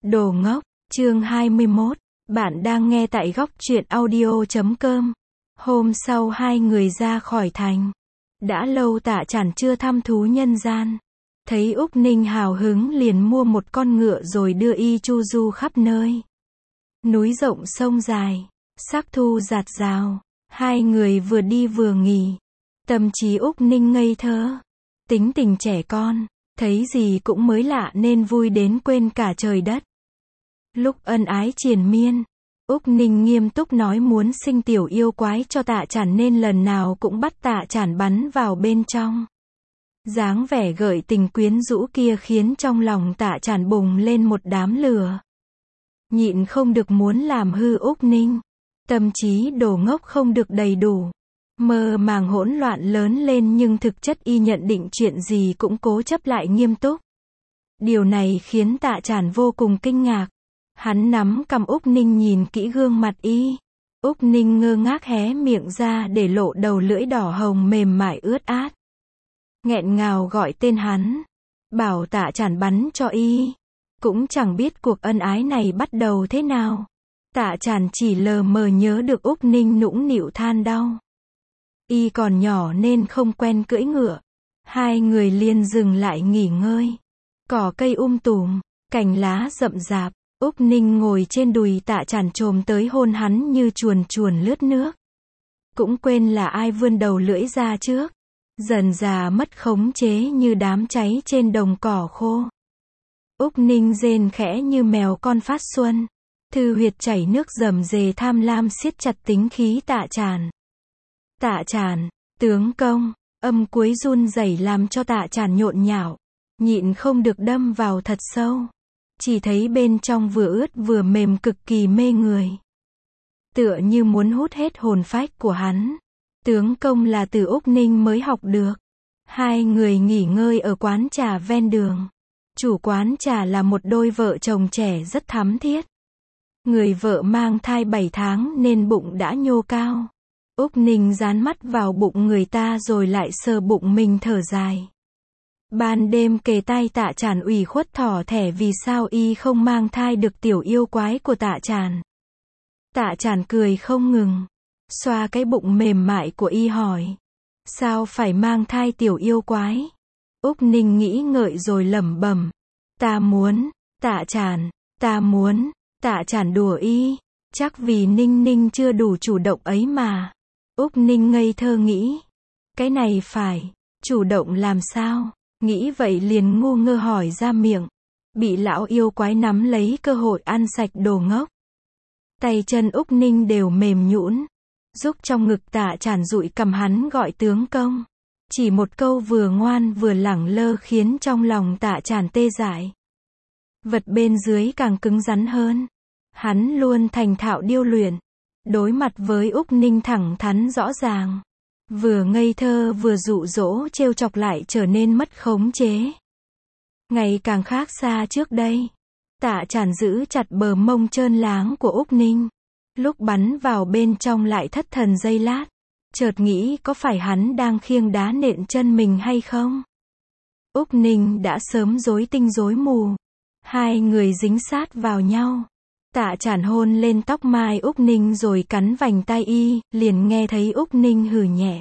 Đồ ngốc, chương 21, bạn đang nghe tại góc truyện audio.com. Hôm sau hai người ra khỏi thành. Đã lâu Tạ Chản chưa thăm thú nhân gian. Thấy Úc Ninh hào hứng liền mua một con ngựa rồi đưa y chu du khắp nơi. Núi rộng sông dài, sắc thu rạt rào. Hai người vừa đi vừa nghỉ. Tâm trí Úc Ninh ngây thơ. Tính tình trẻ con, thấy gì cũng mới lạ nên vui đến quên cả trời đất. Lúc ân ái triền miên, Úc Ninh nghiêm túc nói muốn sinh tiểu yêu quái cho Tạ Chản nên lần nào cũng bắt Tạ Chản bắn vào bên trong. Dáng vẻ gợi tình quyến rũ kia khiến trong lòng Tạ Chản bùng lên một đám lửa. Nhịn không được muốn làm hư Úc Ninh. Tâm trí đồ ngốc không được đầy đủ. Mơ màng hỗn loạn lớn lên nhưng thực chất y nhận định chuyện gì cũng cố chấp lại nghiêm túc. Điều này khiến Tạ Chản vô cùng kinh ngạc. Hắn nắm cằm Úc Ninh nhìn kỹ gương mặt y. Úc Ninh ngơ ngác hé miệng ra để lộ đầu lưỡi đỏ hồng mềm mại ướt át. Nghẹn ngào gọi tên hắn. Bảo Tạ Chản bắn cho y. Cũng chẳng biết cuộc ân ái này bắt đầu thế nào. Tạ Chản chỉ lờ mờ nhớ được Úc Ninh nũng nịu than đau. Y còn nhỏ nên không quen cưỡi ngựa. Hai người liền dừng lại nghỉ ngơi. Cỏ cây tùm, cành lá rậm rạp. Úc Ninh ngồi trên đùi Tạ Chản chồm tới hôn hắn như chuồn chuồn lướt nước. Cũng quên là ai vươn đầu lưỡi ra trước. Dần dà mất khống chế như đám cháy trên đồng cỏ khô. Úc Ninh rên khẽ như mèo con phát xuân. Thư huyệt chảy nước rầm rề tham lam siết chặt tính khí Tạ Chản. Tạ Chản, tướng công, âm cuối run rẩy làm cho Tạ Chản nhộn nhạo. Nhịn không được đâm vào thật sâu. Chỉ thấy bên trong vừa ướt vừa mềm cực kỳ mê người. Tựa như muốn hút hết hồn phách của hắn. Tướng công là từ Úc Ninh mới học được. Hai người nghỉ ngơi ở quán trà ven đường. Chủ quán trà là một đôi vợ chồng trẻ rất thắm thiết. Người vợ mang thai 7 tháng nên bụng đã nhô cao. Úc Ninh dán mắt vào bụng người ta rồi lại sờ bụng mình thở dài. Ban đêm kề tai Tạ Chản ủy khuất thỏ thẻ vì sao y không mang thai được tiểu yêu quái của Tạ Chản. Tạ Chản cười không ngừng. Xoa cái bụng mềm mại của y hỏi. Sao phải mang thai tiểu yêu quái? Úc Ninh nghĩ ngợi rồi lẩm bẩm. Ta muốn, Tạ Chản, ta muốn. Tạ Chản đùa y. Chắc vì Ninh Ninh chưa đủ chủ động ấy mà. Úc Ninh ngây thơ nghĩ. Cái này phải, chủ động làm sao? Nghĩ vậy liền ngu ngơ hỏi ra miệng. Bị lão yêu quái nắm lấy cơ hội ăn sạch đồ ngốc. Tay chân Úc Ninh đều mềm nhũn. Rúc trong ngực Tạ Chản dụi cầm hắn gọi tướng công. Chỉ một câu vừa ngoan vừa lẳng lơ khiến trong lòng Tạ Chản tê dại. Vật bên dưới càng cứng rắn hơn. Hắn luôn thành thạo điêu luyện. Đối mặt với Úc Ninh thẳng thắn rõ ràng. Vừa ngây thơ vừa dụ dỗ trêu chọc lại trở nên mất khống chế. Ngày càng khác xa trước đây. Tạ Chản giữ chặt bờ mông trơn láng của Úc Ninh. Lúc bắn vào bên trong lại thất thần giây lát. Chợt nghĩ có phải hắn đang khiêng đá nện chân mình hay không? Úc Ninh đã sớm rối tinh rối mù. Hai người dính sát vào nhau. Tạ Chản hôn lên tóc mai Úc Ninh rồi cắn vành tai y, liền nghe thấy Úc Ninh hừ nhẹ.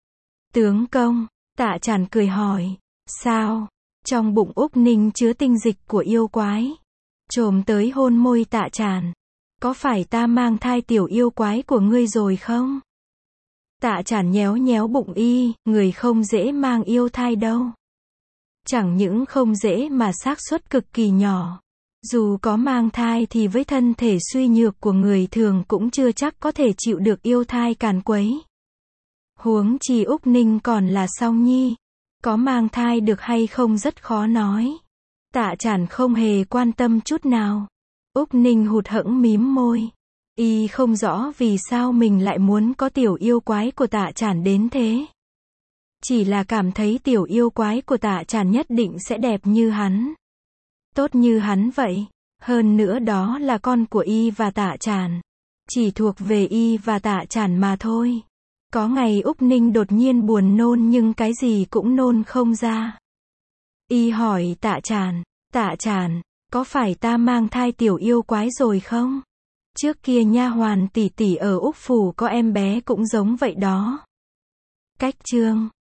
Tướng công, Tạ Chản cười hỏi. Sao? Trong bụng Úc Ninh chứa tinh dịch của yêu quái. Chồm tới hôn môi Tạ Chản. Có phải ta mang thai tiểu yêu quái của ngươi rồi không? Tạ Chản nhéo nhéo bụng y, người không dễ mang yêu thai đâu. Chẳng những không dễ mà xác suất cực kỳ nhỏ. Dù có mang thai thì với thân thể suy nhược của người thường cũng chưa chắc có thể chịu được yêu thai càn quấy. Huống chi Úc Ninh còn là song nhi. Có mang thai được hay không rất khó nói. Tạ Chản không hề quan tâm chút nào. Úc Ninh hụt hẫng mím môi. Y không rõ vì sao mình lại muốn có tiểu yêu quái của Tạ Chản đến thế. Chỉ là cảm thấy tiểu yêu quái của Tạ Chản nhất định sẽ đẹp như hắn. Tốt như hắn vậy. Hơn nữa đó là con của y và Tạ Chản. Chỉ thuộc về y và Tạ Chản mà thôi. Có ngày Úc Ninh đột nhiên buồn nôn nhưng cái gì cũng nôn không ra. Y hỏi Tạ Chản, Có phải ta mang thai tiểu yêu quái rồi không? Trước kia nha hoàn tỷ tỷ ở Úc Phủ có em bé cũng giống vậy đó. Cách chương